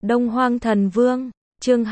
Đông Hoang Thần Vương, chương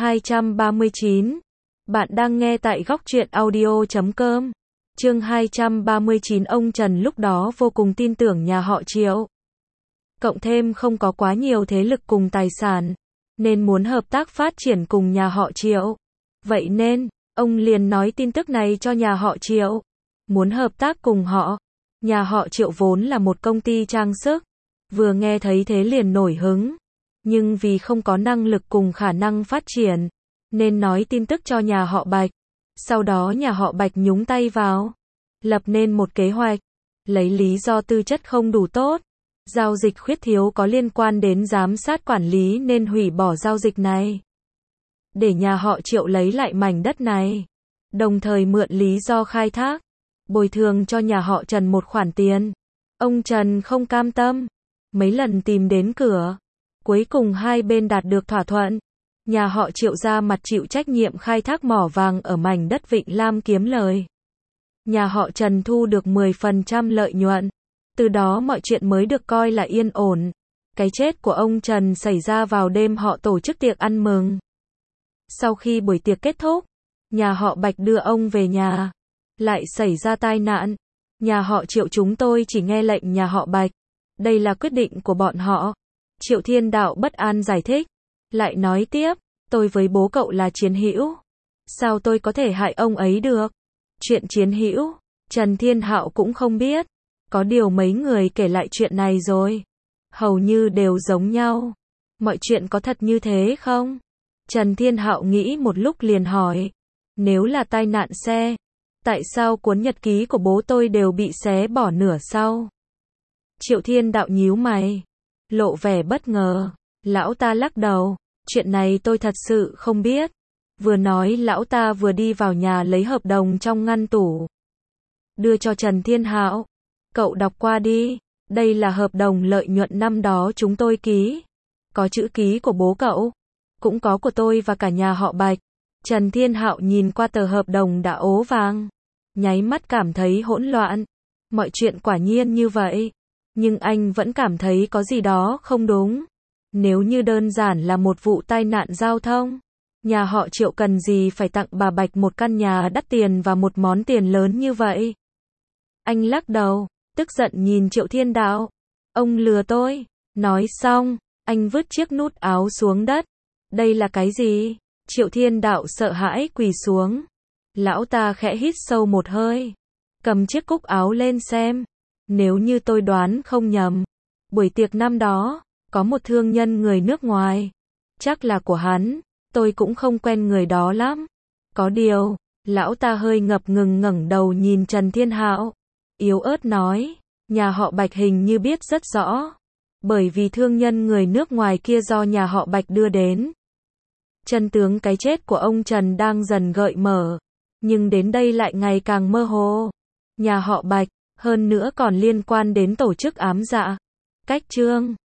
239. Bạn đang nghe tại góc truyện audio.com. Chương 239. Ông Trần lúc đó vô cùng tin tưởng nhà họ Triệu. Cộng thêm không có quá nhiều thế lực cùng tài sản, nên muốn hợp tác phát triển cùng nhà họ Triệu. Vậy nên, ông liền nói tin tức này cho nhà họ Triệu. Muốn hợp tác cùng họ. Nhà họ Triệu vốn là một công ty trang sức. Vừa nghe thấy thế liền nổi hứng. Nhưng vì không có năng lực cùng khả năng phát triển, nên nói tin tức cho nhà họ Bạch. Sau đó nhà họ Bạch nhúng tay vào, lập nên một kế hoạch, lấy lý do tư chất không đủ tốt, giao dịch khuyết thiếu có liên quan đến giám sát quản lý nên hủy bỏ giao dịch này. Để nhà họ Triệu lấy lại mảnh đất này, đồng thời mượn lý do khai thác, bồi thường cho nhà họ Trần một khoản tiền. Ông Trần không cam tâm, mấy lần tìm đến cửa. Cuối cùng hai bên đạt được thỏa thuận. Nhà họ Triệu ra mặt chịu trách nhiệm khai thác mỏ vàng ở mảnh đất Vịnh Lam kiếm lời. Nhà họ Trần thu được 10% lợi nhuận. Từ đó mọi chuyện mới được coi là yên ổn. Cái chết của ông Trần xảy ra vào đêm họ tổ chức tiệc ăn mừng. Sau khi buổi tiệc kết thúc, nhà họ Bạch đưa ông về nhà. Lại xảy ra tai nạn. Nhà họ Triệu chúng tôi chỉ nghe lệnh nhà họ Bạch. Đây là quyết định của bọn họ. Triệu Thiên Đạo bất an giải thích. Lại nói tiếp, tôi với bố cậu là chiến hữu. Sao tôi có thể hại ông ấy được? Chuyện chiến hữu, Trần Thiên Hạo cũng không biết. Có điều mấy người kể lại chuyện này rồi. Hầu như đều giống nhau. Mọi chuyện có thật như thế không? Trần Thiên Hạo nghĩ một lúc liền hỏi. Nếu là tai nạn xe, tại sao cuốn nhật ký của bố tôi đều bị xé bỏ nửa sau? Triệu Thiên Đạo nhíu mày, lộ vẻ bất ngờ. Lão ta lắc đầu, chuyện này tôi thật sự không biết. Vừa nói lão ta vừa đi vào nhà lấy hợp đồng trong ngăn tủ. Đưa cho Trần Thiên Hạo. Cậu đọc qua đi, đây là hợp đồng lợi nhuận năm đó chúng tôi ký. Có chữ ký của bố cậu, cũng có của tôi và cả nhà họ Bạch. Trần Thiên Hạo nhìn qua tờ hợp đồng đã ố vàng, nháy mắt cảm thấy hỗn loạn. Mọi chuyện quả nhiên như vậy. Nhưng anh vẫn cảm thấy có gì đó không đúng. Nếu như đơn giản là một vụ tai nạn giao thông, nhà họ Triệu cần gì phải tặng bà Bạch một căn nhà đắt tiền và một món tiền lớn như vậy? Anh lắc đầu, tức giận nhìn Triệu Thiên Đạo. Ông lừa tôi. Nói xong, anh vứt chiếc nút áo xuống đất. Đây là cái gì? Triệu Thiên Đạo sợ hãi quỳ xuống. Lão ta khẽ hít sâu một hơi, cầm chiếc cúc áo lên xem. Nếu như tôi đoán không nhầm, buổi tiệc năm đó, có một thương nhân người nước ngoài. Chắc là của hắn, tôi cũng không quen người đó lắm. Có điều, lão ta hơi ngập ngừng ngẩng đầu nhìn Trần Thiên Hạo. Yếu ớt nói, nhà họ Bạch hình như biết rất rõ. Bởi vì thương nhân người nước ngoài kia do nhà họ Bạch đưa đến. Chân tướng cái chết của ông Trần đang dần gợi mở. Nhưng đến đây lại ngày càng mơ hồ. Nhà họ Bạch, hơn nữa còn liên quan đến tổ chức ám dạ. Cách chương